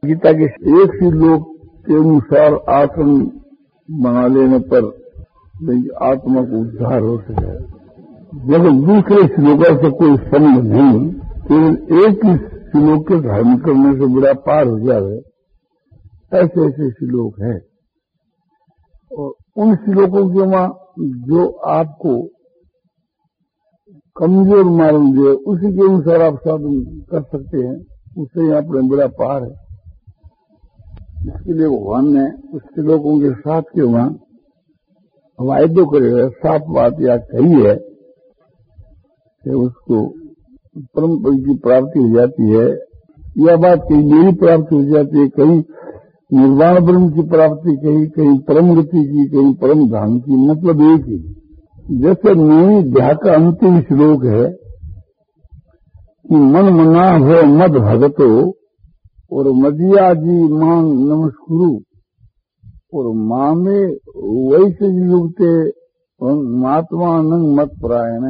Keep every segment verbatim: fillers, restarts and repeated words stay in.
गीता के एक ही श्लोक के अनुसार आसन बना लेने पर आत्मा को उद्धार हो सके, जब दूसरे श्लोकों से कोई संबंध नहीं, केवल एक ही श्लोक के धारण करने से बड़ा पार हो जाए, ऐसे ऐसे श्लोक हैं। और उन श्लोकों के वहां जो आपको कमजोर मालूम दे, उसी के अनुसार आप साधन कर सकते हैं, उससे यहाँ पर बड़ा पार है। इसके लिए भगवान ने उस श्लोकों के साथ के वहां वायदो करेगा, साफ बात या कही है कि उसको परम पद की प्राप्ति हो जाती है। यह बात कहीं मेरी प्राप्ति हो जाती है, कहीं निर्वाण ब्रह्म की प्राप्ति, कहीं कहीं परम गति की, कहीं परम धाम की, मतलब एक ही। जैसे नौवीं अध्याय का अंतिम श्लोक है कि मन मना हो मद भगतो और मदिया जी मांग नमस्कुरु और मामे वैसे युक्ते महात्मा नंग मत परायण।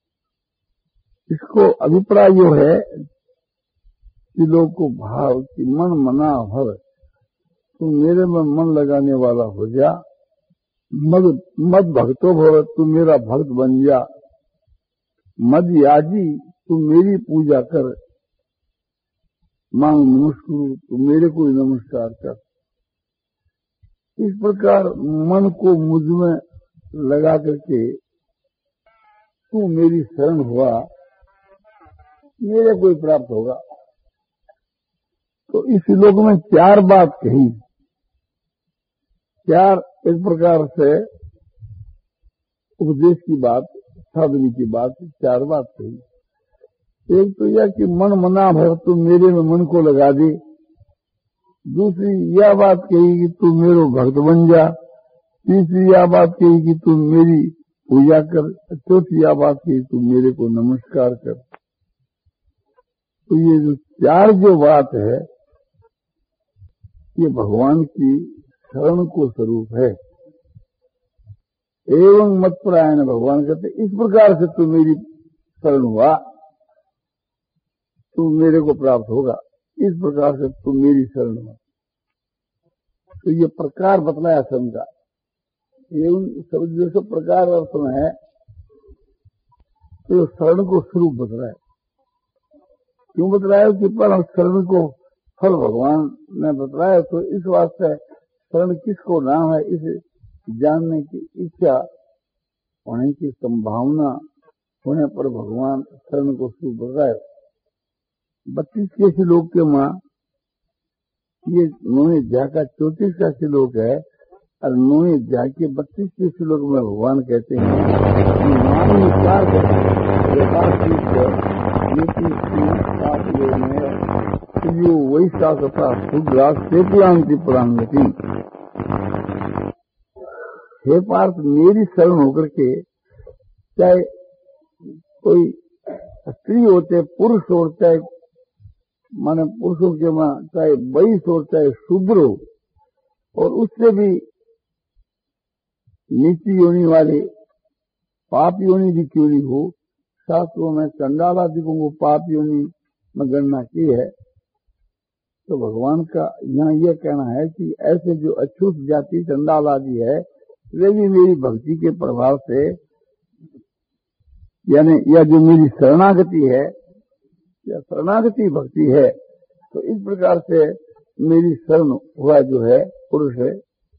इसको अभिप्राय जो है श्लोक को भाव कि मन मना भव, तू मेरे में मन लगाने वाला हो जा, मद मद भक्तो भव, तू मेरा भक्त बन जा, मद याजी तू मेरी पूजा कर, मांग नमस्कुरु तू मेरे को नमस्कार कर। इस प्रकार मन को मुझ में लगा करके तू मेरी शरण हुआ, मेरे को प्राप्त होगा। तो इस श्लोक में चार बात कही, चार इस प्रकार से उपदेश की बात, साधनी की बात, चार बात कही। एक तो यह कि मन मना भर, तू मेरे में मन को लगा दे। दूसरी यह बात कही कि तू मेरे भक्त बन जा। तीसरी यह बात कही कि तू मेरी पूजा कर। चौथी यह बात कही तू मेरे को नमस्कार कर। तो ये जो चार जो बात है, ये भगवान की शरण को स्वरूप है। एवं मत परायण, भगवान कहते इस प्रकार से तू मेरी शरण हुआ, तू मेरे को प्राप्त होगा। इस प्रकार से तू मेरी शरण हुआ। तो ये प्रकार बतलाया शरण का। एवं सब जो सब प्रकार अर्थ में है, तो शरण को स्वरूप बतलाया। क्यों बतलाया कि पर शरण को फल भगवान ने बतलाया, तो इस वास्ते शरण किसको नाम है, इसे जानने की इच्छा होने की संभावना होने पर भगवान शरण को स्वरूप बतलाया। बत्तीस के श्लोक के मां ये नौवीं अध्याय का चौतीस का श्लोक है, और नौवीं अध्याय के बत्तीस के श्लोक में भगवान कहते हैं कि वैसा तथा शुद्रा सेतुयांति परांगति। हे पार्थ, मेरी शरण होकर के चाहे कोई स्त्री होते, पुरुष हो, चाहे माने पुरुषों के मां चाहे वैश्य हो, चाहे शूद्र हो, और उससे भी नीची योनि वाले पाप योनि भी क्यों नहीं हो। शास्त्रों में चंडाल आदिकों को पाप योनि में गणना की है। तो भगवान का यहाँ यह कहना है कि ऐसे जो अछूत जाति चंडाल आदि है, वे भी मेरी भक्ति के प्रभाव से, यानी यह जो मेरी शरणागति है, या शरणागति भक्ति है, तो इस प्रकार से मेरी शरण हुआ जो है पुरुष है,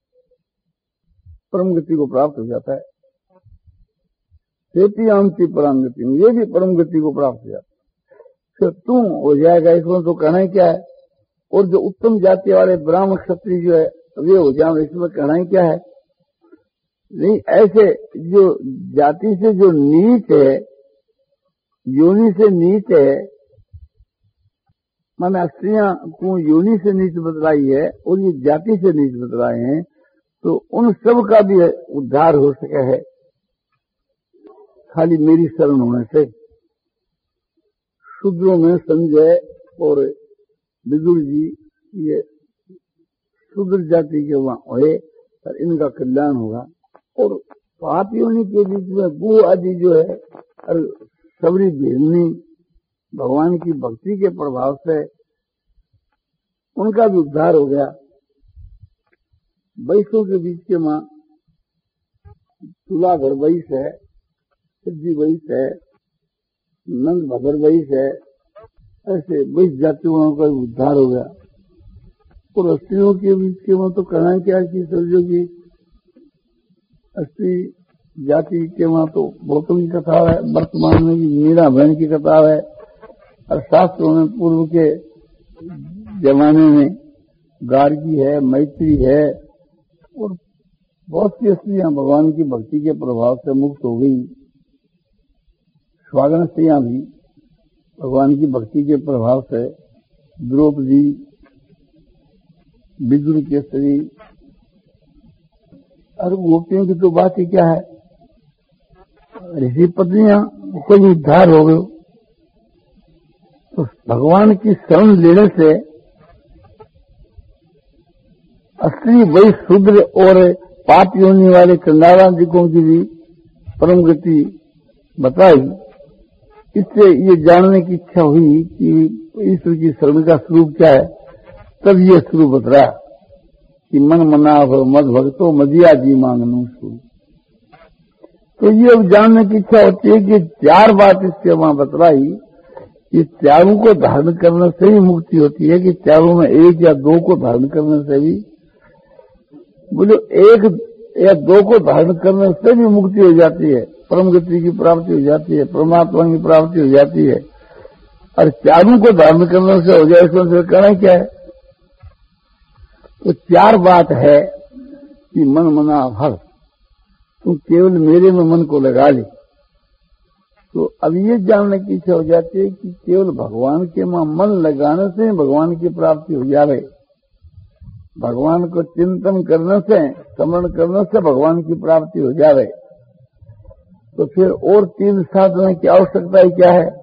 परम गति को प्राप्त हो जाता है। सेतियांति परांगति, ये भी परम गति को प्राप्त हो जाता है। फिर तू हो जाएगा, इसमें तो कहना ही क्या है। और जो उत्तम जाति वाले ब्राह्मण क्षत्रिय जो है वे हो जाए, इसमें कहना ही क्या है। नहीं, ऐसे जो जाति से जो नीच है, योनि से नीच है, माने स्त्रियां को योनि से नीच बतलाई है और ये जाति से नीच बतलाए हैं, तो उन सब का भी उद्धार हो सका है खाली मेरी शरण होने से। शूद्रों में संजय और विदुर जी ये शूद्र जाति के वहां हुए, और इनका कल्याण होगा। और पाप योनि के बीच में गु आदि जो है, और सबरी भेलनी भगवान की भक्ति के प्रभाव से उनका भी उद्धार हो गया। वैश्यों के बीच के मां तुलाधर वैश्य है, सिद्धि वैश्य है, नंद भद्र वैश्य है, ऐसे वैश्य जातियों का भी उद्धार हो गया। और स्त्रियों के बीच के मां तो कहना क्या कि सर्जो की स्त्री जाति के वहां तो बहुतों की कथा है, वर्तमान में भी मीरा बहन की कथा है, और शास्त्रों में पूर्व के जमाने में गार्गी है, मैत्री है, और बहुत सी स्त्रियां भगवान की भक्ति के प्रभाव से मुक्त हो गई। स्वागन स्त्रियां भी भगवान की भक्ति के प्रभाव से, द्रौपदी, विदुर के स्त्री, और गोपियों की तो बात ही क्या है। ऋषि पत्नियां कोई उद्धार हो गए। तो भगवान की शरण लेने से स्त्री वही शूद्र और पाप योनि वाले कंगालांतिकों की भी परम गति बताई। इससे ये जानने की इच्छा हुई कि ईश्वर की शरण का स्वरूप क्या है। तब ये स्वरूप बतरा कि मन मनाभ मद भक्तो मदिया जी मांगनू स्वरूप। तो ये अब जानने की इच्छा होती है कि चार बात इसके वहां बतलाई कि चारों को धारण करने से ही मुक्ति होती है, कि चारों में एक या दो को धारण करने से भी, बोलो एक या दो को धारण करने से भी मुक्ति हो जाती है, परम गति की प्राप्ति हो जाती है, परमात्मा की प्राप्ति हो जाती है। और चारों को धारण करने से हो जाए, इसमें कहना क्या है। तो चार बात है कि मन मना हर, तुम केवल मेरे में मन को लगा ले। तो अब ये जानने की इच्छा हो जाती है कि केवल भगवान के में मन लगाने से भगवान की प्राप्ति हो जाए। भगवान को चिंतन करने से, स्मरण करने से भगवान की प्राप्ति हो जाए। तो फिर और तीन साधना की आवश्यकता ही क्या है।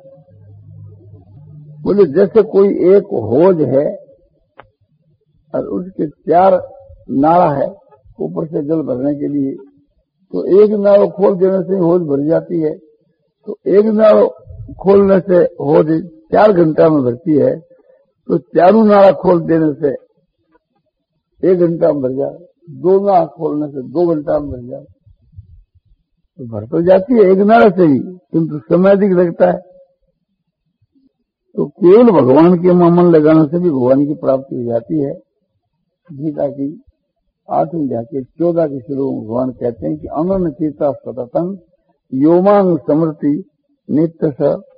बोले जैसे कोई एक होज है और उसके चार नाला है ऊपर से जल भरने के लिए, तो एक नाव खोल देने से होज भर जाती है। तो एक नाव खोलने से होज चार घंटा में भरती है, तो चारों नाला खोल देने से एक घंटा में भर जाए, दो नाला खोलने से दो घंटा में भर जाए। तो भर तो जाती है एक नाला से ही, किंतु समय अधिक लगता है। तो केवल भगवान के मन लगाने से भी भगवान की प्राप्ति हो जाती है। गीता की आठवीं अध्याय के चौदह के शुरू में भगवान कहते हैं कि अनन्य चित्ता सततं योमांग समृति नित्य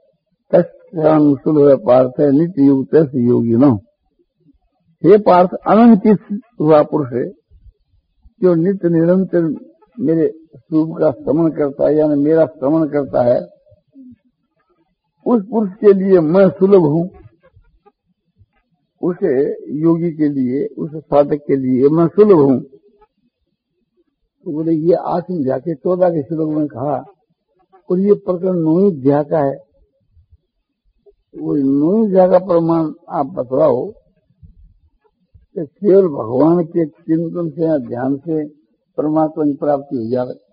सुलभ पार्थ नित्य युक्त योगी न। हे पार्थ, अनंत चित्त हुआ पुरुष है जो नित्य निरंतर मेरे स्वरूप का श्रवण करता है, यानी मेरा श्रवण करता है, उस पुरुष के लिए मैं सुलभ हूं। उसे योगी के लिए, उस साधक के लिए मैं सुलभ हूं। तो बोले ये आठवीं अध्याय के चौदह के श्लोक में कहा, और ये प्रकरण नौवीं अध्याय का है। वो नौवीं अध्याय का प्रमाण आप बतलाओ कि केवल भगवान के चिंतन से या ध्यान से परमात्मा की प्राप्ति हो जाए।